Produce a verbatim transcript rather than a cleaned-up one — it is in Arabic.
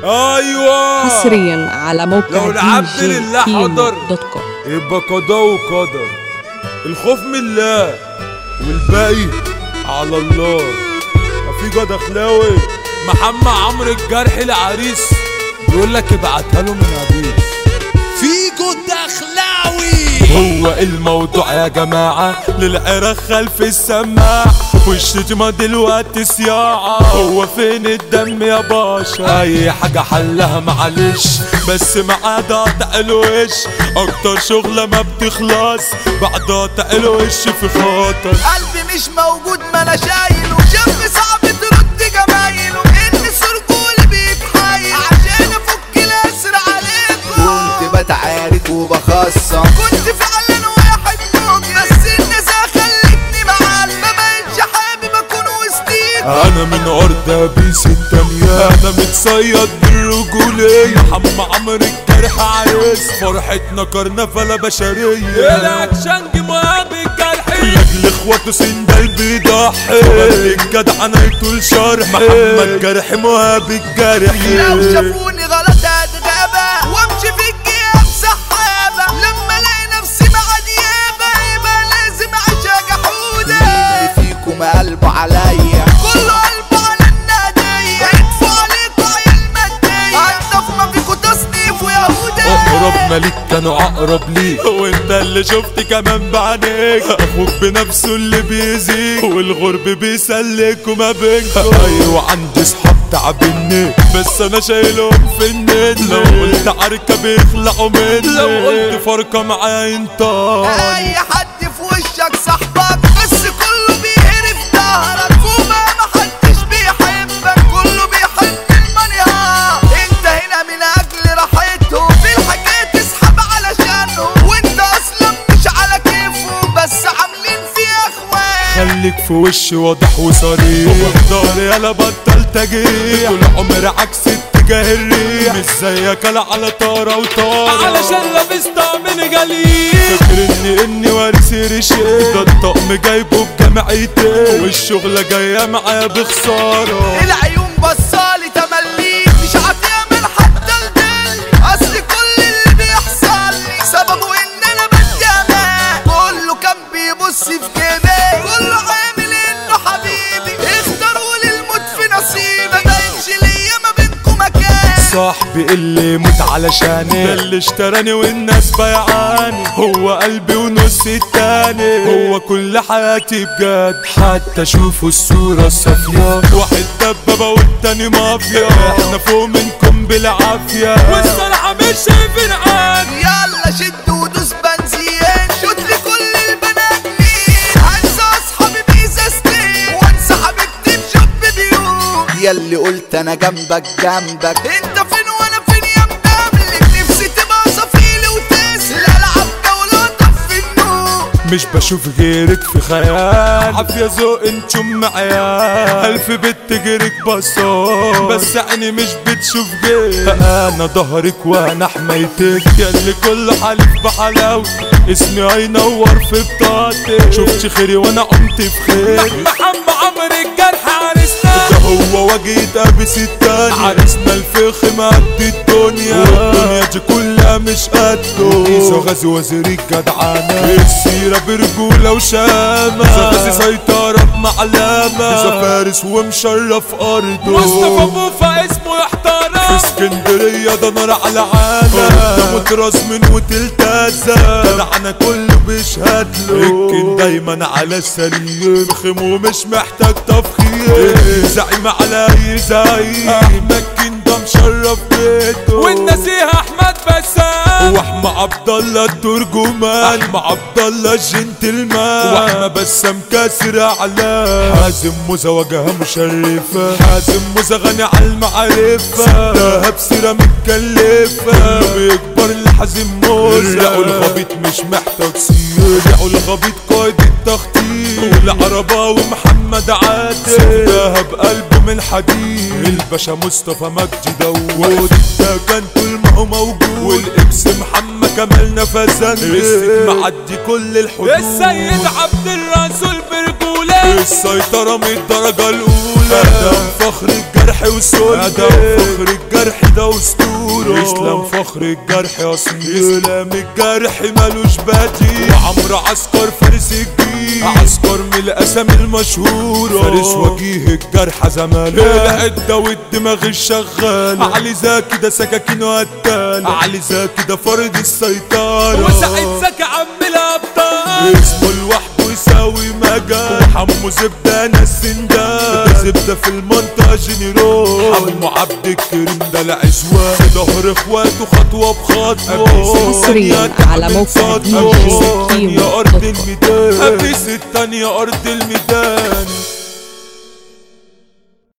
ايوه حصريا على موقع لو العبد لله حضر دوت كوم. يبقى قضاء وقدر. الخوف من الله والباقي على الله. في جد اخلاوي محمد عمرو الجرح العريس بيقول لك ابعتها له من عريس. في جد اخلاوي هو الموضوع يا جماعة للعراق خلف السماع والشتمة دلوقتي صياعة. هو فين الدم يا باشا؟ اي حاجة حلها معلش بس مع قطع الوش. اكتر شغلة ما بتخلص بعد قطع الوش في خاطر. قلبي مش موجود ما انا شايله جنبي صعب ترد جمايله. ان سرقولي بيتحايل عشان افك الاسر عليكم. كنت بتعارك وبخصم كنت فعلا واحد موجي بس الناس خلتني معلم ما بقتش حابب اكون وسطيكم. انا من ارض ابيس التانية انا متصيد بالرجولية. محمد عمرو الجرح عريس فرحتنا كرنفلة بشرية. الاكشنج مهاب الجرح لاجل اخواته سندال بيضحي. الجدع انا يطول شرح محمد جرح مهاب الجرح. لو شافوني غلط هتغابة وامشي في الجياب سحابة. لما الاقي نفسي مع ديابة يبقى لازم اعيشها جحودة. اللي فيكم قلبه عليا كله قلبه على النادية. ادفوا عليكوا عيال مادية هدف ما فيكوا تصنيف ويهودة. اقرب مليك كانوا اقرب ليك وانت اللي شفت كمان بعينيك. اخوك بنفسه اللي بيزيك والغرب بيسلك وما بينكم. ايوه عندي صحاب تعبني بس انا شايلهم في النت. لو قلت عركة بيخلعوا مني لو قلت فرقة معايا انت. اي حد في وشك صاحبك بس كله بيهرف ظهرك. وما محدش بيحبك كله بيحب المنيا. انت هنا من اجل راحتهم في الحكاية تسحب علشانهم. وانت اصلا مش على كيفهم بس عاملين فيها اخوان. خليك في وشي واضح وصريح وبضهري يالا بطل تجريح. طول عمري عكس اتجاه الريح مش زيك لا على طارة وطارة. علشان لابس طقم جليل فاكر اني اني وارث رشيد. ده الطقم جايبه بجمعيتين والشغلة جاية معايا بخسارة. العيون بصالي تملي مش هتعمل حتى الدل. اصل كل اللي بيحصل لي سببه ان انا بتجمع. كله كان بيبص في جيبي كله عامل انه حبيبي. اختاروا لي الموت في نصيبي ما بقتش ليا ما بينكم مكان. صاحبي اللي يموت علشاني ده اللي اشتراني والناس بيعاني. هو قلبي ونص التاني هو كل حياتي بجد. حتى اشوفوا الصورة الصافية واحد دبابة والتاني مافيا. احنا فوق منكم بالعافية والصراحة مش شايفين عادي. يلا شد ودوس بنزين شوت لي كل البنات مين. هنسى اصحابي بإزازتين وانسى حبيبتي بشب بيوم. ياللي قلت انا جنبك جنبك انت فين وانا فين يا مدملك. نفسي تبقى صفيلي وتسلى العب دولة طفي النور. مش بشوف غيرك في خيال. عافية ذوق انتم عيال. الف بنت تجرك بصار بس عيني مش بتشوف غير. انا ظهرك وانا حمايتك ياللي كل حالف بحلاوتي. اسمي هينور في بطاقتك شفت خيري وانا قمت في خير. محمد عمرو الجرح عريسنا ده هو وجه ابس التاني. عريسنا الفخم قد الدنيا والدنيا دي كلها مش قده. إذا غازي وزير الجدعانة السيرة برجولة وشامة. إذا غازي سيطرة بمعلمة. إذا فارس ومشرف أرضه. مصطفى بوفا اسمه يحترم. في اسكندرية ده نار على عالم. ده متراس من وتلتزم جدعنا كله بيشهد له. الكن دايما على السرير فخم ومش محتاج تفخير. زعيم على اي زعيم. احمد كن ده مشرف بيته والنسيه احمد بسام. واحمد عبد الله الترجمان. احمد عبد الله الجنتلمان. واحمد بسام كاسر اعلام. حازم موزة واجهة مشرفة. حازم موزة غني على المعرفة. سدها بسيرة متكلفة كله بيكبر لحازم موزة. رقوا الغبيط مش محتاج سير. رقوا الغبيط قائد التخطيط. والعرباوي محمد عادل سدها بقلبه من حديد. الباشا مصطفى مجدي داوود ده كان طول ما هو موجود. والاكس محمد كمال نفذان. السيد معدي كل الحدود. السيد عبد الرسول برجولة. السيطرة من الدرجة الأولى. أدم فخر الجرح وسلطة. أدم فخر الجرح ده اسلام فخر الجرح يا صنيع، اسلام الجرح مالوش بديل، وعمرو عسكر فارس الجيل، عسكر من الاسامي المشهورة، فارس وجيه الجرح زمان، العدة والدماغ الشغالة، علي زكي ده سكاكينه قتالة، علي زكي ده فرد السيطرة، وسعيد زكي عم الابطال، اسمه لوحده يساوي مجال، وحمو زبدة ناس سندان، ده زبدة في المنطقة جنرال، حمو عبد الكريم ده العزوان، في ظهر اخواته خطوة بخطوة، حصريا على موقع دي جي كيمو التانية أرض الميدان، أبيس التانية أرض الميدان.